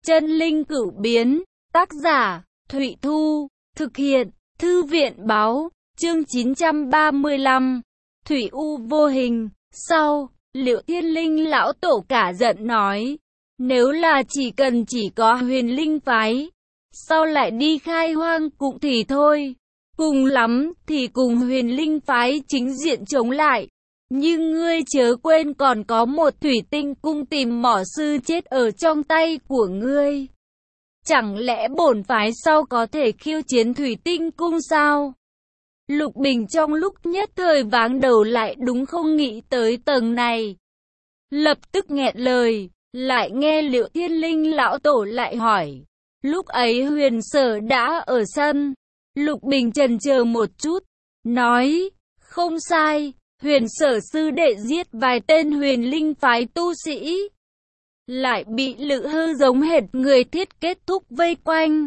Chân linh cửu biến, tác giả, Thụy Thu, thực hiện, Thư viện báo, chương 935, Thủy U vô hình. Sau, Liệu Thiên Linh lão tổ cả giận nói, nếu là chỉ có Huyền Linh phái, sao lại đi khai hoang cũng thì thôi, cùng lắm thì cùng Huyền Linh phái chính diện chống lại. Nhưng ngươi chớ quên còn có một thủy tinh cung tìm mỏ sư chết ở trong tay của ngươi. Chẳng lẽ bổn phái sau có thể khiêu chiến thủy tinh cung sao? Lục Bình trong lúc nhất thời váng đầu lại đúng không nghĩ tới tầng này. Lập tức nghẹn lời, lại nghe Liệu Thiên Linh lão tổ lại hỏi. Lúc ấy Huyền Sở đã ở sân. Lục Bình chần chờ một chút, nói, không sai. Huyền Sở sư đệ giết vài tên Huyền Linh phái tu sĩ, lại bị Lự Hư giống hệt người thiết kết thúc vây quanh.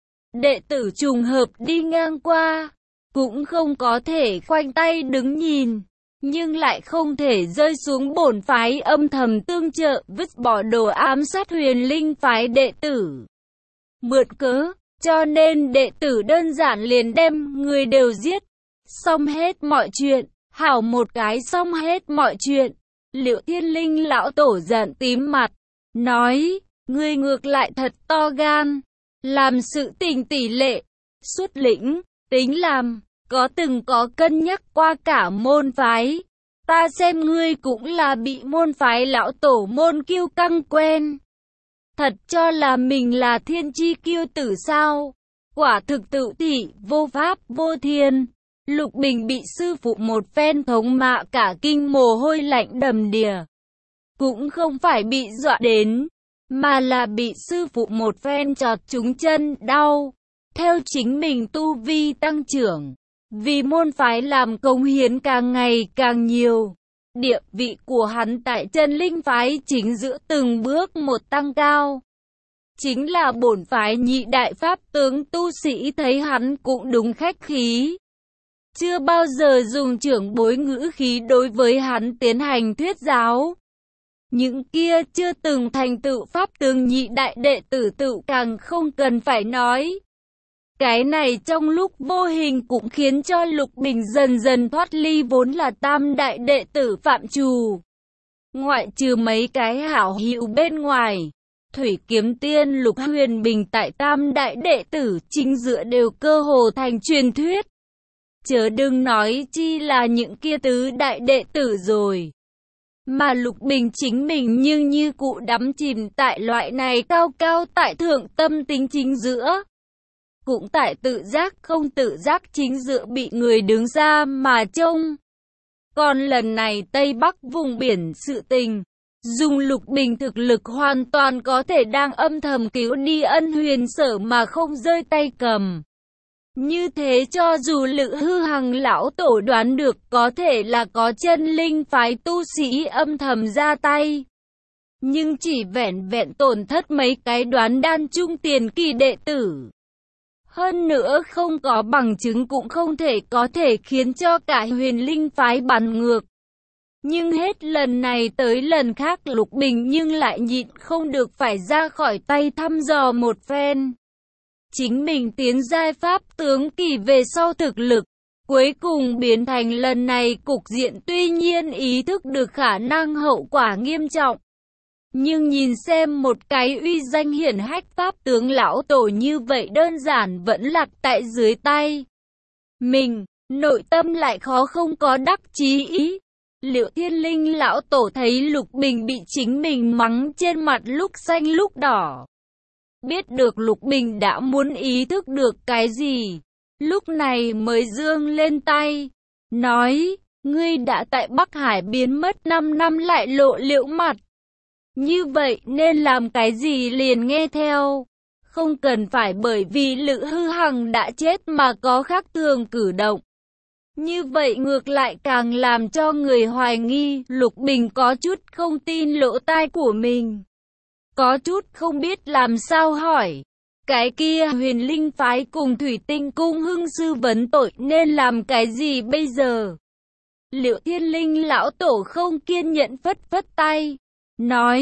Đệ tử trùng hợp đi ngang qua, cũng không có thể khoanh tay đứng nhìn, nhưng lại không thể rơi xuống bổn phái âm thầm tương trợ, vứt bỏ đồ ám sát Huyền Linh phái đệ tử. Mượn cớ, cho nên đệ tử đơn giản liền đem người đều giết, xong hết mọi chuyện. Hảo một cái xong hết mọi chuyện. Liệu Thiên Linh lão tổ giận tím mặt, nói, ngươi ngược lại thật to gan, làm sự tình tỷ lệ, xuất lĩnh, tính làm, từng có cân nhắc qua cả môn phái. Ta xem ngươi cũng là bị môn phái lão tổ môn kiêu căng quen. Thật cho là mình là thiên chi kiêu tử sao? Quả thực tự thị, vô pháp, vô thiên. Lục Bình bị sư phụ một phen thống mạ cả kinh mồ hôi lạnh đầm đìa. Cũng không phải bị dọa đến, mà là bị sư phụ một phen chọt trúng chân đau. Theo chính mình tu vi tăng trưởng, vì môn phái làm cống hiến càng ngày càng nhiều. Địa vị của hắn tại chân linh phái chính giữa từng bước một tăng cao. Chính là bổn phái nhị đại pháp tướng tu sĩ thấy hắn cũng đúng khách khí. Chưa bao giờ dùng trưởng bối ngữ khí đối với hắn tiến hành thuyết giáo. Những kia chưa từng thành tựu pháp tướng nhị đại đệ tử tự càng không cần phải nói. Cái này trong lúc vô hình cũng khiến cho Lục Bình dần dần thoát ly vốn là tam đại đệ tử phạm trù. Ngoại trừ mấy cái hảo hữu bên ngoài, Thủy Kiếm Tiên Lục Huyền Bình tại tam đại đệ tử chính giữa đều cơ hồ thành truyền thuyết. Chớ đừng nói chi là những kia tứ đại đệ tử rồi. Mà Lục Bình chính mình nhưng như cụ đắm chìm tại loại này cao cao tại thượng tâm tính chính giữa. Cũng tại tự giác không tự giác chính giữa bị người đứng ra mà trông. Còn lần này Tây Bắc vùng biển sự tình, dùng Lục Bình thực lực hoàn toàn có thể đang âm thầm cứu đi Ân Huyền Sở mà không rơi tay cầm. Như thế cho dù Lự Hư Hằng lão tổ đoán được có thể là có chân linh phái tu sĩ âm thầm ra tay, nhưng chỉ vẹn vẹn tổn thất mấy cái đoán đan trung tiền kỳ đệ tử. Hơn nữa không có bằng chứng cũng không thể có thể khiến cho cả Huyền Linh phái bắn ngược. Nhưng hết lần này tới lần khác Lục Bình nhưng lại nhịn không được phải ra khỏi tay thăm dò một phen. Chính mình tiến giai pháp tướng kỳ về sau thực lực, cuối cùng biến thành lần này cục diện tuy nhiên ý thức được khả năng hậu quả nghiêm trọng. Nhưng nhìn xem một cái uy danh hiển hách pháp tướng lão tổ như vậy đơn giản vẫn lạc tại dưới tay mình, nội tâm lại khó không có đắc chí ý. Liệu Thiên Linh lão tổ thấy Lục Bình bị chính mình mắng trên mặt lúc xanh lúc đỏ. Biết được Lục Bình đã muốn ý thức được cái gì, lúc này mới giương lên tay, nói, ngươi đã tại Bắc Hải biến mất 5 năm lại lộ liễu mặt. Như vậy nên làm cái gì liền nghe theo, không cần phải bởi vì Lự Hư Hằng đã chết mà có khác thường cử động. Như vậy ngược lại càng làm cho người hoài nghi. Lục Bình có chút không tin lỗ tai của mình. Có chút không biết làm sao hỏi. Cái kia Huyền Linh phái cùng Thủy Tinh cung hưng sư vấn tội nên làm cái gì bây giờ? Liệu Thiên Linh lão tổ không kiên nhẫn phất phất tay, nói,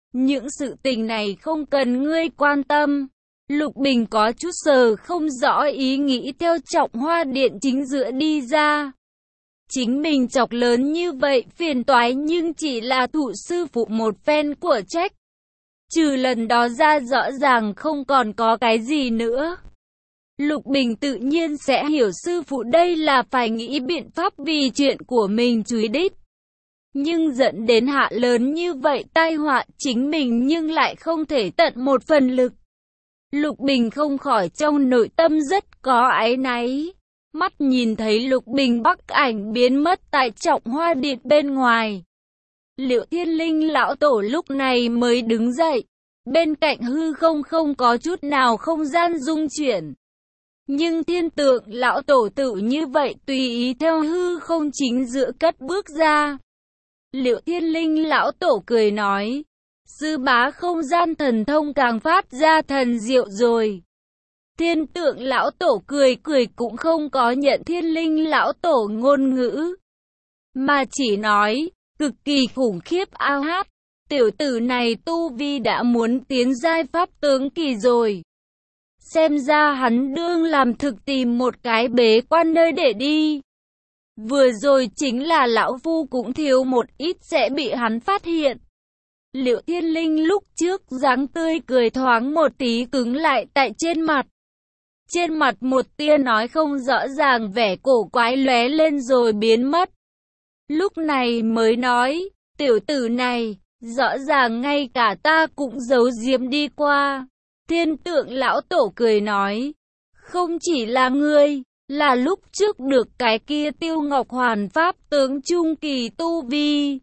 Những sự tình này không cần ngươi quan tâm. Lục Bình có chút sờ không rõ ý nghĩ theo Trọng Hoa Điện chính giữa đi ra. Chính mình chọc lớn như vậy phiền toái nhưng chỉ là thụ sư phụ một phen của trách. Trừ lần đó ra rõ ràng không còn có cái gì nữa. Lục Bình tự nhiên sẽ hiểu sư phụ đây là phải nghĩ biện pháp vì chuyện của mình chúi đích. Nhưng dẫn đến hạ lớn như vậy tai họa chính mình nhưng lại không thể tận một phần lực. Lục Bình không khỏi trong nội tâm rất có áy náy. Mắt nhìn thấy Lục Bình Bắc ảnh biến mất tại Trọng Hoa Điện bên ngoài. Liệu Thiên Linh lão tổ lúc này mới đứng dậy. Bên cạnh hư không có chút nào không gian rung chuyển. Nhưng Thiên Tượng lão tổ tự như vậy tùy ý theo hư không chính giữa cất bước ra. Liệu Thiên Linh lão tổ cười nói, sư bá không gian thần thông càng phát ra thần diệu rồi. Thiên Tượng lão tổ cười cũng không có nhận Thiên Linh lão tổ ngôn ngữ, mà chỉ nói, cực kỳ khủng khiếp ao hát, tiểu tử này tu vi đã muốn tiến giai pháp tướng kỳ rồi. Xem ra hắn đương làm thực tìm một cái bế quan nơi để đi. Vừa rồi chính là lão phu cũng thiếu một ít sẽ bị hắn phát hiện. Liệu Thiên Linh lúc trước dáng tươi cười thoáng một tí cứng lại tại trên mặt. Trên mặt một tia nói không rõ ràng vẻ cổ quái lóe lên rồi biến mất. Lúc này mới nói, tiểu tử này, rõ ràng ngay cả ta cũng giấu giếm đi qua. Thiên Tượng lão tổ cười nói, không chỉ là ngươi, là lúc trước được cái kia Tiêu Ngọc Hoàn pháp tướng trung kỳ tu vi.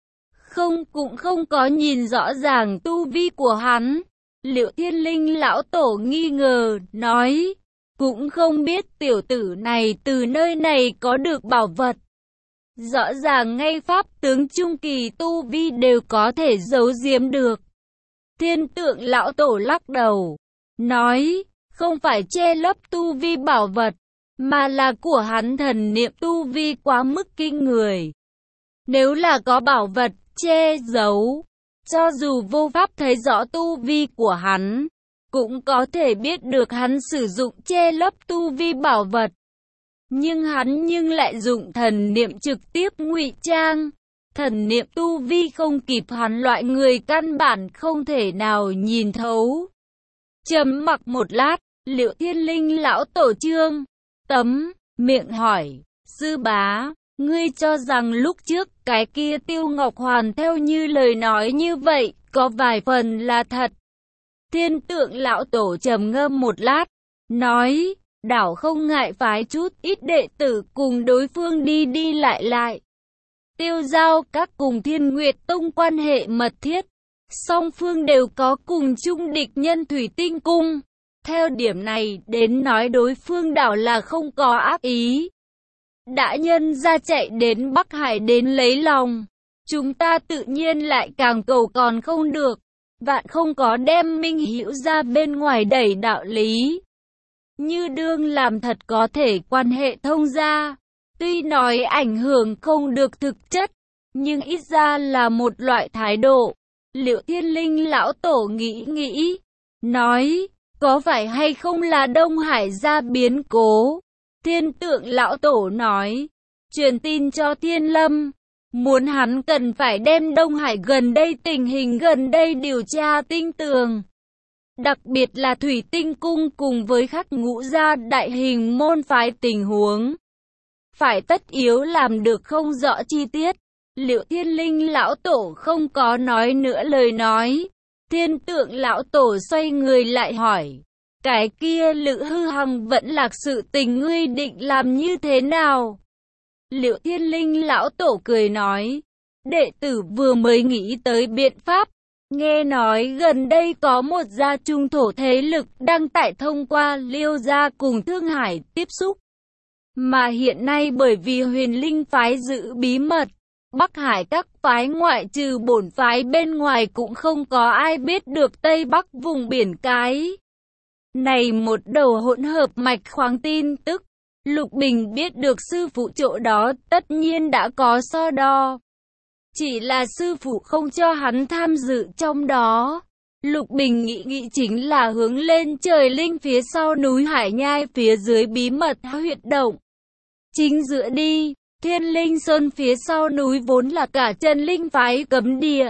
Cũng không có nhìn rõ ràng tu vi của hắn. Liệu Thiên Linh lão tổ nghi ngờ, nói, cũng không biết tiểu tử này từ nơi này có được bảo vật. Rõ ràng ngay pháp tướng trung kỳ tu vi đều có thể giấu giếm được. Thiên Tượng lão tổ lắc đầu, nói, không phải che lấp tu vi bảo vật, mà là của hắn thần niệm tu vi quá mức kinh người. Nếu là có bảo vật che giấu, cho dù vô pháp thấy rõ tu vi của hắn, cũng có thể biết được hắn sử dụng che lấp tu vi bảo vật. Nhưng hắn lại dụng thần niệm trực tiếp ngụy trang. Thần niệm tu vi không kịp hắn loại người căn bản không thể nào nhìn thấu. Trầm mặc một lát, Liệu Thiên Linh lão tổ trương miệng hỏi, sư bá, ngươi cho rằng lúc trước cái kia Tiêu Ngọc Hoàn theo như lời nói như vậy, có vài phần là thật. Thiên Tượng lão tổ trầm ngâm một lát, nói, đảo không ngại phái chút ít đệ tử cùng đối phương đi lại. Tiêu Giao các cùng Thiên Nguyệt Tông quan hệ mật thiết, song phương đều có cùng chung địch nhân Thủy Tinh Cung. Theo điểm này đến nói đối phương đảo là không có ác ý. Đã nhân ra chạy đến Bắc Hải đến lấy lòng, chúng ta tự nhiên lại càng cầu còn không được, vạn không có đem Minh Hữu ra bên ngoài đẩy đạo lý. Như đương làm thật có thể quan hệ thông gia, tuy nói ảnh hưởng không được thực chất, nhưng ít ra là một loại thái độ. Liệu Thiên Linh lão tổ nghĩ, nói, có phải hay không là Đông Hải ra biến cố? Thiên Tượng lão tổ nói, truyền tin cho Thiên Lâm, muốn hắn cần phải đem Đông Hải gần đây tình hình gần đây điều tra tinh tường. Đặc biệt là Thủy Tinh Cung cùng với Khắc Ngũ gia đại hình môn phái tình huống. Phải tất yếu làm được không rõ chi tiết. Liệu Thiên Linh lão tổ không có nói nữa lời nói. Thiên Tượng lão tổ xoay người lại hỏi, cái kia Lữ Hư Hằng vẫn lạc sự tình ngươi định làm như thế nào? Liệu Thiên Linh lão tổ cười nói, đệ tử vừa mới nghĩ tới biện pháp. Nghe nói gần đây có một gia trung thổ thế lực đang tại thông qua Liêu gia cùng Thương Hải tiếp xúc. Mà hiện nay bởi vì Huyền Linh phái giữ bí mật, Bắc Hải các phái ngoại trừ bổn phái bên ngoài cũng không có ai biết được Tây Bắc vùng biển cái này một đầu hỗn hợp mạch khoáng tin tức. Lục Bình biết được sư phụ chỗ đó tất nhiên đã có so đo. Chỉ là sư phụ không cho hắn tham dự trong đó. Lục Bình nghĩ chính là hướng lên trời linh phía sau núi Hải Nhai phía dưới bí mật huyệt động. Chính giữa đi, Thiên Linh Sơn phía sau núi vốn là cả chân linh phái cấm địa.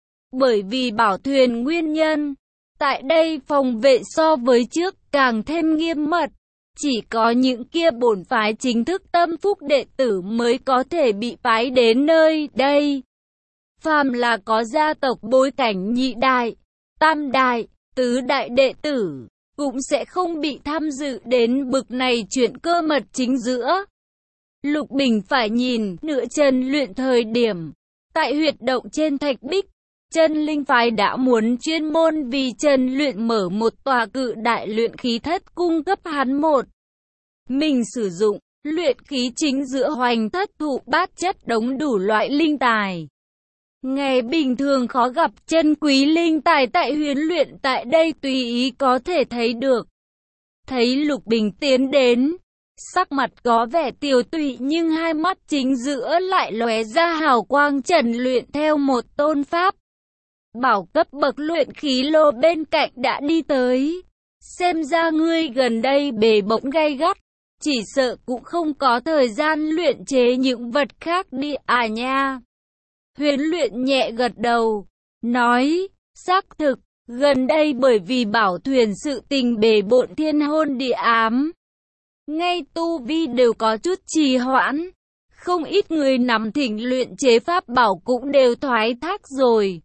Bởi vì bảo thuyền nguyên nhân, tại đây phòng vệ so với trước càng thêm nghiêm mật. Chỉ có những kia bổn phái chính thức tâm phúc đệ tử mới có thể bị phái đến nơi đây. Phàm là có gia tộc bối cảnh nhị đại, tam đại, tứ đại đệ tử, cũng sẽ không bị tham dự đến bực này chuyện cơ mật chính giữa. Lục Bình phải nhìn nửa chân luyện thời điểm. Tại huyệt động trên thạch bích, chân linh phái đã muốn chuyên môn vì chân luyện mở một tòa cự đại luyện khí thất cung cấp hắn một. Mình sử dụng, luyện khí chính giữa hoành thất thụ bát chất đống đủ loại linh tài. Ngày bình thường khó gặp chân quý linh tài tại huyễn luyện tại đây tùy ý có thể thấy được. Thấy Lục Bình tiến đến, sắc mặt có vẻ tiều tụy nhưng hai mắt chính giữa lại lóe ra hào quang trần luyện theo một tôn pháp. Bảo cấp bậc luyện khí lô bên cạnh đã đi tới. Xem ra ngươi gần đây bề bộn gay gắt, chỉ sợ cũng không có thời gian luyện chế những vật khác đi à nha. Huyễn luyện nhẹ gật đầu, nói, xác thực, gần đây bởi vì bảo thuyền sự tình bề bộn thiên hôn địa ám. Ngay tu vi đều có chút trì hoãn, không ít người nằm thỉnh luyện chế pháp bảo cũng đều thoái thác rồi.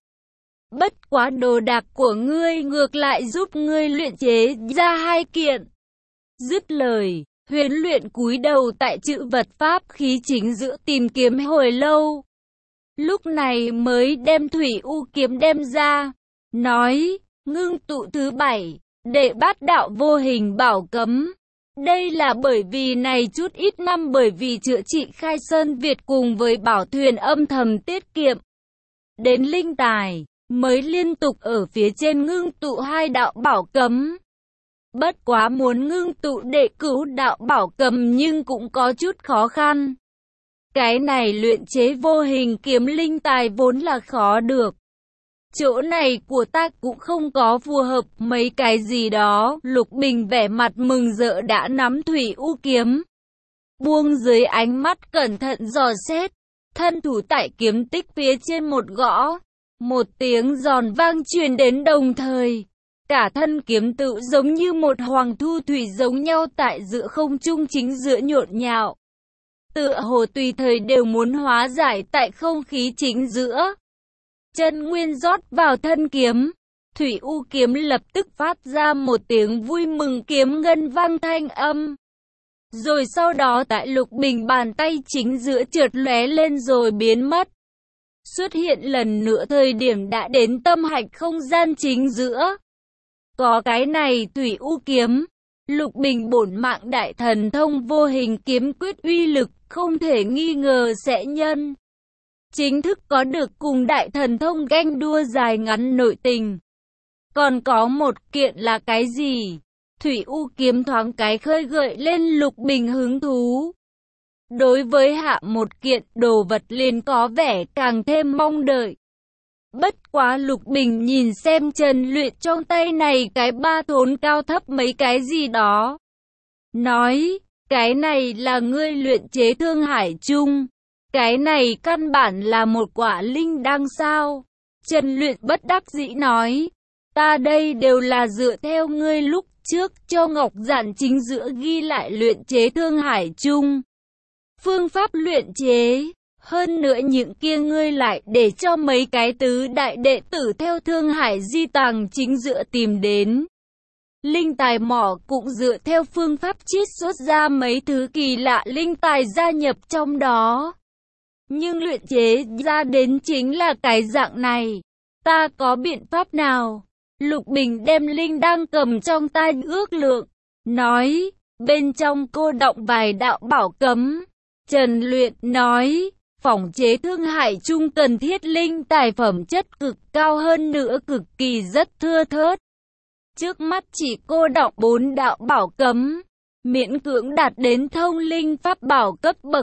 Bất quá đồ đạc của ngươi ngược lại giúp ngươi luyện chế ra 2 kiện. Dứt lời, huyễn luyện cúi đầu tại chữ vật pháp khí chính giữa tìm kiếm hồi lâu. Lúc này mới đem thủy u kiếm đem ra, nói, ngưng tụ thứ 7, đệ bát đạo vô hình bảo cấm. Đây là bởi vì này chút ít năm bởi vì chữa trị khai sơn Việt cùng với bảo thuyền âm thầm tiết kiệm. Đến linh tài, mới liên tục ở phía trên ngưng tụ 2 đạo bảo cấm. Bất quá muốn ngưng tụ đệ cửu đạo bảo cấm nhưng cũng có chút khó khăn. Cái này luyện chế vô hình kiếm linh tài vốn là khó được. Chỗ này của ta cũng không có phù hợp mấy cái gì đó. Lục Bình vẻ mặt mừng rỡ đã nắm thủy u kiếm. Buông dưới ánh mắt cẩn thận dò xét. Thân thủ tại kiếm tích phía trên một gõ. Một tiếng giòn vang truyền đến đồng thời. Cả thân kiếm tự giống như một hoàng thu thủy giống nhau tại giữa không trung chính giữa nhộn nhạo. Tựa hồ tùy thời đều muốn hóa giải tại không khí chính giữa. Chân nguyên rót vào thân kiếm, thủy u kiếm lập tức phát ra một tiếng vui mừng kiếm ngân vang thanh âm. Rồi sau đó tại Lục Bình bàn tay chính giữa chợt lóe lên rồi biến mất. Xuất hiện lần nữa thời điểm đã đến tâm hạch không gian chính giữa. Có cái này thủy u kiếm, Lục Bình bổn mạng đại thần thông vô hình kiếm quyết uy lực không thể nghi ngờ sẽ nhân. Chính thức có được cùng đại thần thông ganh đua dài ngắn nội tình. Còn có một kiện là cái gì? Thủy u kiếm thoáng cái khơi gợi lên Lục Bình hứng thú. Đối với hạ một kiện đồ vật liền có vẻ càng thêm mong đợi. Bất quá Lục Bình nhìn xem Trần luyện trong tay này cái ba thốn cao thấp mấy cái gì đó. Nói, cái này là ngươi luyện chế Thương Hải Trung. Cái này căn bản là một quả linh đăng sao? Trần luyện bất đắc dĩ nói, ta đây đều là dựa theo ngươi lúc trước cho Ngọc Giản chính giữa ghi lại luyện chế Thương Hải Trung. Phương pháp luyện chế, hơn nữa những kia ngươi lại để cho mấy cái tứ đại đệ tử theo Thương Hải di tàng chính giữa tìm đến. Linh tài mỏ cũng dựa theo phương pháp chiết xuất ra mấy thứ kỳ lạ linh tài gia nhập trong đó. Nhưng luyện chế ra đến chính là cái dạng này. Ta có biện pháp nào? Lục Bình đem linh đang cầm trong tay ước lượng. Nói, bên trong cô đọng vài đạo bảo cấm. Trần luyện nói, phỏng chế Thương Hải Trung cần thiết linh tài phẩm chất cực cao hơn nữa cực kỳ rất thưa thớt. Trước mắt chỉ cô đọng 4 đạo bảo cấm. Miễn cưỡng đạt đến thông linh pháp bảo cấp bậc.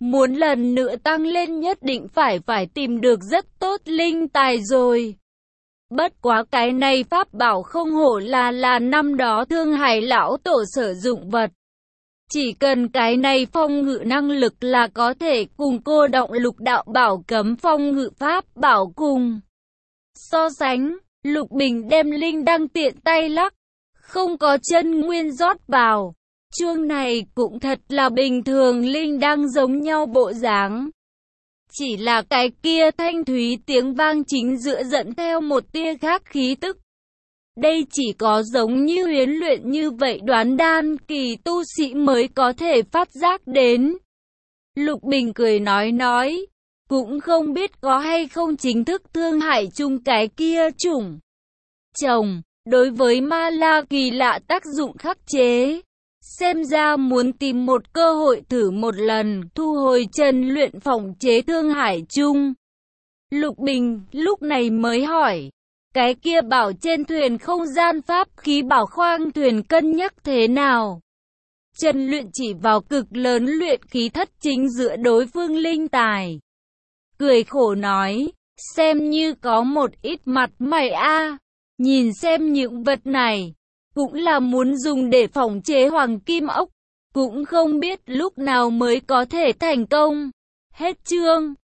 Muốn lần nữa tăng lên nhất định phải tìm được rất tốt linh tài rồi. Bất quá cái này pháp bảo không hổ là năm đó Thương Hải lão tổ sử dụng vật. Chỉ cần cái này phong ngự năng lực là có thể cùng cô động lục đạo bảo cấm phong ngự pháp bảo cùng. So sánh, Lục Bình đem linh đăng tiện tay lắc, không có chân nguyên rót vào. Chuông này cũng thật là bình thường linh đăng giống nhau bộ dáng. Chỉ là cái kia thanh thúy tiếng vang chính giữa dẫn theo một tia khác khí tức. Đây chỉ có giống như huyễn luyện như vậy đoán đan kỳ tu sĩ mới có thể phát giác đến. Lục Bình cười nói, cũng không biết có hay không chính thức thương hại chung cái kia chủng. Chồng, đối với ma la kỳ lạ tác dụng khắc chế. Xem ra muốn tìm một cơ hội thử một lần, thu hồi chân luyện phỏng chế thương hải chung. Lục Bình lúc này mới hỏi, cái kia bảo trên thuyền không gian pháp khí bảo khoang thuyền cân nhắc thế nào? Trần luyện chỉ vào cực lớn luyện khí thất chính giữa đối phương linh tài. Cười khổ nói, xem như có một ít mặt mày a. Nhìn xem những vật này, cũng là muốn dùng để phỏng chế hoàng kim ốc, cũng không biết lúc nào mới có thể thành công. Hết chương.